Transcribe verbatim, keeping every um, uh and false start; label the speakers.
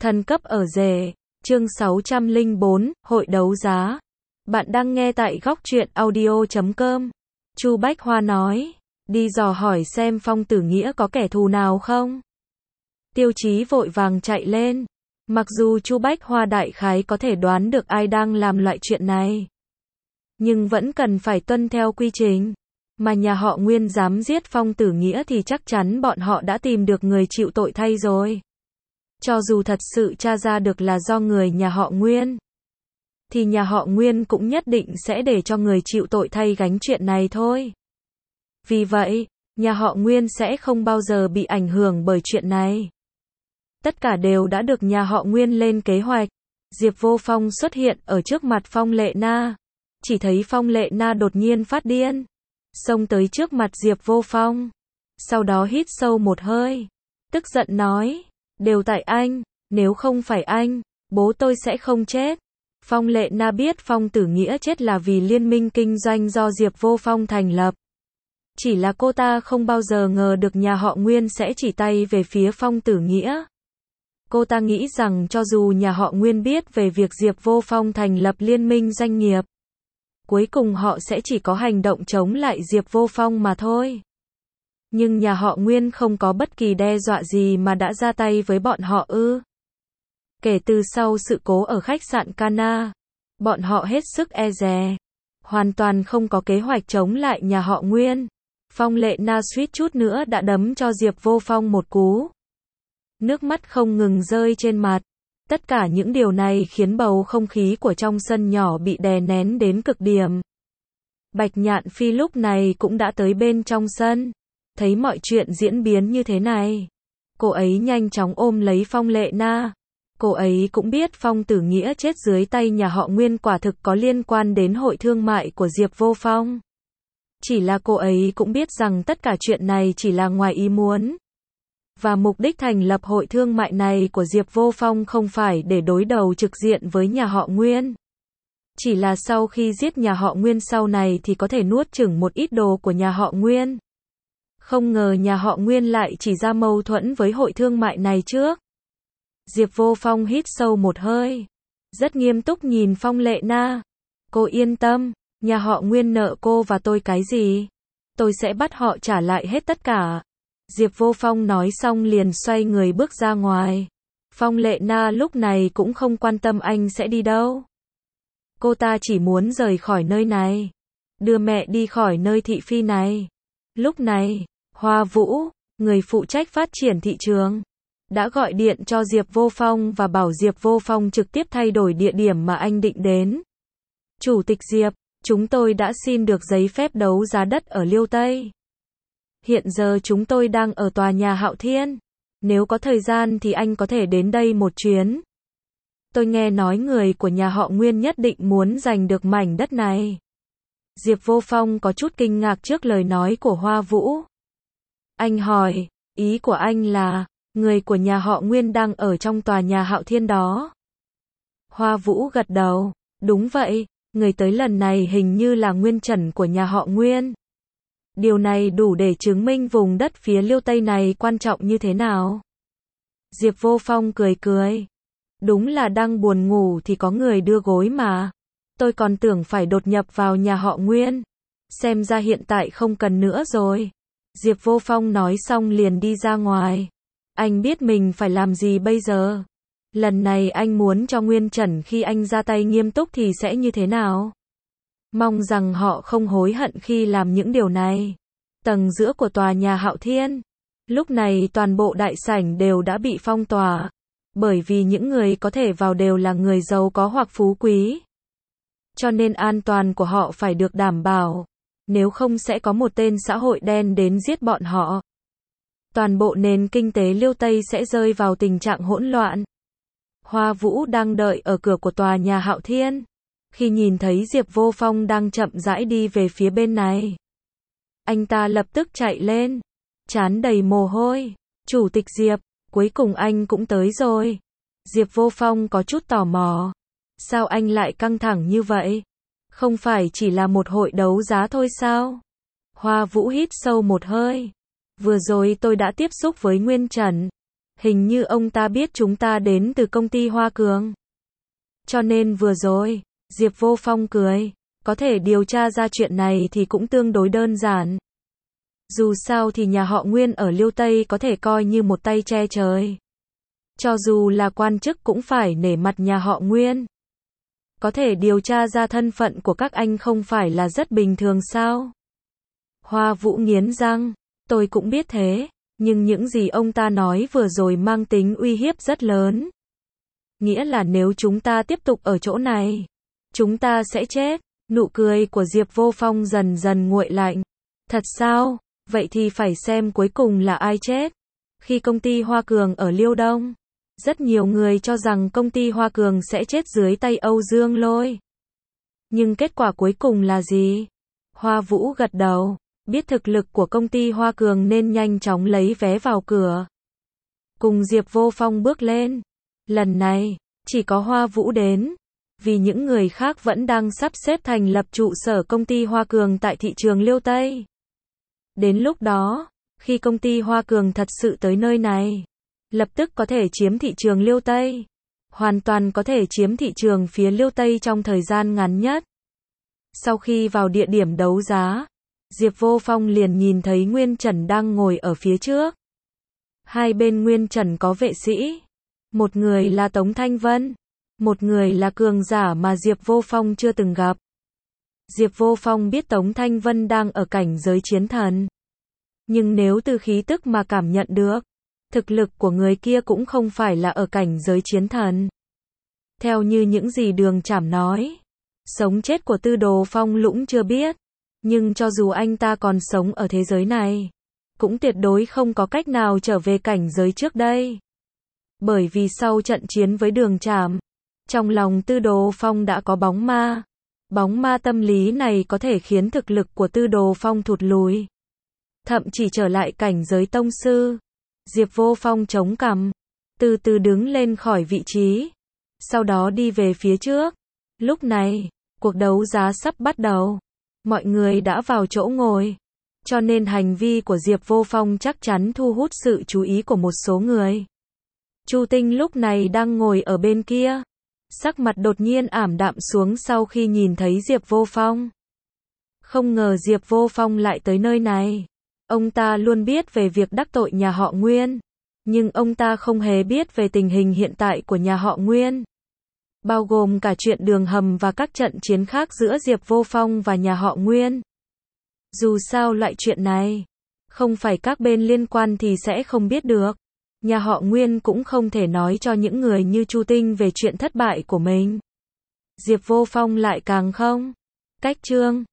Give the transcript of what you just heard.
Speaker 1: Thần cấp ở rể, chương sáu trăm lẻ bốn, hội đấu giá. Bạn đang nghe tại góc truyện audio chấm com. Chu Bách Hoa nói, đi dò hỏi xem Phong Tử Nghĩa có kẻ thù nào không. Tiêu Chí vội vàng chạy lên. Mặc dù Chu Bách Hoa đại khái có thể đoán được ai đang làm loại chuyện này, nhưng vẫn cần phải tuân theo quy trình. Mà nhà họ Nguyên dám giết Phong Tử Nghĩa thì chắc chắn bọn họ đã tìm được người chịu tội thay rồi. Cho dù thật sự tra ra được là do người nhà họ Nguyên, thì nhà họ Nguyên cũng nhất định sẽ để cho người chịu tội thay gánh chuyện này thôi. Vì vậy, nhà họ Nguyên sẽ không bao giờ bị ảnh hưởng bởi chuyện này. Tất cả đều đã được nhà họ Nguyên lên kế hoạch. Diệp Vô Phong xuất hiện ở trước mặt Phong Lệ Na. Chỉ thấy Phong Lệ Na đột nhiên phát điên, xông tới trước mặt Diệp Vô Phong. Sau đó hít sâu một hơi, tức giận nói, đều tại anh, nếu không phải anh, bố tôi sẽ không chết. Phong Lệ Na biết Phong Tử Nghĩa chết là vì liên minh kinh doanh do Diệp Vô Phong thành lập. Chỉ là cô ta không bao giờ ngờ được nhà họ Nguyên sẽ chỉ tay về phía Phong Tử Nghĩa. Cô ta nghĩ rằng cho dù nhà họ Nguyên biết về việc Diệp Vô Phong thành lập liên minh doanh nghiệp, cuối cùng họ sẽ chỉ có hành động chống lại Diệp Vô Phong mà thôi. Nhưng nhà họ Nguyên không có bất kỳ đe dọa gì mà đã ra tay với bọn họ ư? Kể từ sau sự cố ở khách sạn Cana, bọn họ hết sức e dè, hoàn toàn không có kế hoạch chống lại nhà họ Nguyên. Phong Lệ Na suýt chút nữa đã đấm cho Diệp Vô Phong một cú. Nước mắt không ngừng rơi trên mặt. Tất cả những điều này khiến bầu không khí của trong sân nhỏ bị đè nén đến cực điểm. Bạch Nhạn Phi lúc này cũng đã tới bên trong sân. Thấy mọi chuyện diễn biến như thế này, cô ấy nhanh chóng ôm lấy Phong Lệ Na. Cô ấy cũng biết Phong Tử Nghĩa chết dưới tay nhà họ Nguyên quả thực có liên quan đến hội thương mại của Diệp Vô Phong. Chỉ là cô ấy cũng biết rằng tất cả chuyện này chỉ là ngoài ý muốn. Và mục đích thành lập hội thương mại này của Diệp Vô Phong không phải để đối đầu trực diện với nhà họ Nguyên. Chỉ là sau khi giết nhà họ Nguyên sau này thì có thể nuốt chửng một ít đồ của nhà họ Nguyên. Không ngờ nhà họ Nguyên lại chỉ ra mâu thuẫn với hội thương mại này trước. Diệp Vô Phong hít sâu một hơi, rất nghiêm túc nhìn Phong Lệ Na. Cô yên tâm, nhà họ Nguyên nợ cô và tôi cái gì? Tôi sẽ bắt họ trả lại hết tất cả. Diệp Vô Phong nói xong liền xoay người bước ra ngoài. Phong Lệ Na lúc này cũng không quan tâm anh sẽ đi đâu. Cô ta chỉ muốn rời khỏi nơi này, đưa mẹ đi khỏi nơi thị phi này. Lúc này, Hoa Vũ, người phụ trách phát triển thị trường, đã gọi điện cho Diệp Vô Phong và bảo Diệp Vô Phong trực tiếp thay đổi địa điểm mà anh định đến. Chủ tịch Diệp, chúng tôi đã xin được giấy phép đấu giá đất ở Liêu Tây. Hiện giờ chúng tôi đang ở tòa nhà Hạo Thiên. Nếu có thời gian thì anh có thể đến đây một chuyến. Tôi nghe nói người của nhà họ Nguyên nhất định muốn giành được mảnh đất này. Diệp Vô Phong có chút kinh ngạc trước lời nói của Hoa Vũ. Anh hỏi, ý của anh là, người của nhà họ Nguyên đang ở trong tòa nhà Hạo Thiên đó. Hoa Vũ gật đầu, đúng vậy, người tới lần này hình như là Nguyên Trần của nhà họ Nguyên. Điều này đủ để chứng minh vùng đất phía Liêu Tây này quan trọng như thế nào. Diệp Vô Phong cười cười. Đúng là đang buồn ngủ thì có người đưa gối mà. Tôi còn tưởng phải đột nhập vào nhà họ Nguyên. Xem ra hiện tại không cần nữa rồi. Diệp Vô Phong nói xong liền đi ra ngoài. Anh biết mình phải làm gì bây giờ. Lần này anh muốn cho Nguyên Trần khi anh ra tay nghiêm túc thì sẽ như thế nào. Mong rằng họ không hối hận khi làm những điều này. Tầng giữa của tòa nhà Hạo Thiên, lúc này toàn bộ đại sảnh đều đã bị phong tỏa. Bởi vì những người có thể vào đều là người giàu có hoặc phú quý. Cho nên an toàn của họ phải được đảm bảo. Nếu không sẽ có một tên xã hội đen đến giết bọn họ. Toàn bộ nền kinh tế Liêu Tây sẽ rơi vào tình trạng hỗn loạn. Hoa Vũ đang đợi ở cửa của tòa nhà Hạo Thiên. Khi nhìn thấy Diệp Vô Phong đang chậm rãi đi về phía bên này, anh ta lập tức chạy lên, trán đầy mồ hôi. Chủ tịch Diệp, cuối cùng anh cũng tới rồi. Diệp Vô Phong có chút tò mò. Sao anh lại căng thẳng như vậy? Không phải chỉ là một hội đấu giá thôi sao? Hoa Vũ hít sâu một hơi. Vừa rồi tôi đã tiếp xúc với Nguyên Trần. Hình như ông ta biết chúng ta đến từ công ty Hoa Cường. Cho nên vừa rồi, Diệp Vô Phong cười, có thể điều tra ra chuyện này thì cũng tương đối đơn giản. Dù sao thì nhà họ Nguyên ở Liêu Tây có thể coi như một tay che trời. Cho dù là quan chức cũng phải nể mặt nhà họ Nguyên. Có thể điều tra ra thân phận của các anh không phải là rất bình thường sao? Hoa Vũ nghiến răng, tôi cũng biết thế, nhưng những gì ông ta nói vừa rồi mang tính uy hiếp rất lớn. Nghĩa là nếu chúng ta tiếp tục ở chỗ này, chúng ta sẽ chết. Nụ cười của Diệp Vô Phong dần dần nguội lạnh. Thật sao? Vậy thì phải xem cuối cùng là ai chết. Khi công ty Hoa Cường ở Liêu Đông, rất nhiều người cho rằng công ty Hoa Cường sẽ chết dưới tay Âu Dương Lôi. Nhưng kết quả cuối cùng là gì? Hoa Vũ gật đầu, biết thực lực của công ty Hoa Cường nên nhanh chóng lấy vé vào cửa. Cùng Diệp Vô Phong bước lên. Lần này, chỉ có Hoa Vũ đến. Vì những người khác vẫn đang sắp xếp thành lập trụ sở công ty Hoa Cường tại thị trường Liêu Tây. Đến lúc đó, khi công ty Hoa Cường thật sự tới nơi này, lập tức có thể chiếm thị trường Liêu Tây. Hoàn toàn có thể chiếm thị trường phía Liêu Tây trong thời gian ngắn nhất. Sau khi vào địa điểm đấu giá, Diệp Vô Phong liền nhìn thấy Nguyên Trần đang ngồi ở phía trước. Hai bên Nguyên Trần có vệ sĩ. Một người là Tống Thanh Vân. Một người là cường giả mà Diệp Vô Phong chưa từng gặp. Diệp Vô Phong biết Tống Thanh Vân đang ở cảnh giới chiến thần. Nhưng nếu từ khí tức mà cảm nhận được, thực lực của người kia cũng không phải là ở cảnh giới chiến thần. Theo như những gì Đường Trảm nói, sống chết của Tư Đồ Phong Lũng chưa biết. Nhưng cho dù anh ta còn sống ở thế giới này, cũng tuyệt đối không có cách nào trở về cảnh giới trước đây. Bởi vì sau trận chiến với Đường Trảm, trong lòng Tư Đồ Phong đã có bóng ma. Bóng ma tâm lý này có thể khiến thực lực của Tư Đồ Phong thụt lùi. Thậm chỉ trở lại cảnh giới tông sư. Diệp Vô Phong chống cằm, từ từ đứng lên khỏi vị trí. Sau đó đi về phía trước. Lúc này, cuộc đấu giá sắp bắt đầu. Mọi người đã vào chỗ ngồi. Cho nên hành vi của Diệp Vô Phong chắc chắn thu hút sự chú ý của một số người. Chu Tinh lúc này đang ngồi ở bên kia. Sắc mặt đột nhiên ảm đạm xuống sau khi nhìn thấy Diệp Vô Phong. Không ngờ Diệp Vô Phong lại tới nơi này. Ông ta luôn biết về việc đắc tội nhà họ Nguyên. Nhưng ông ta không hề biết về tình hình hiện tại của nhà họ Nguyên. Bao gồm cả chuyện đường hầm và các trận chiến khác giữa Diệp Vô Phong và nhà họ Nguyên. Dù sao loại chuyện này, không phải các bên liên quan thì sẽ không biết được. Nhà họ Nguyên cũng không thể nói cho những người như Chu Tinh về chuyện thất bại của mình. Diệp Vô Phong lại càng không. Cách chương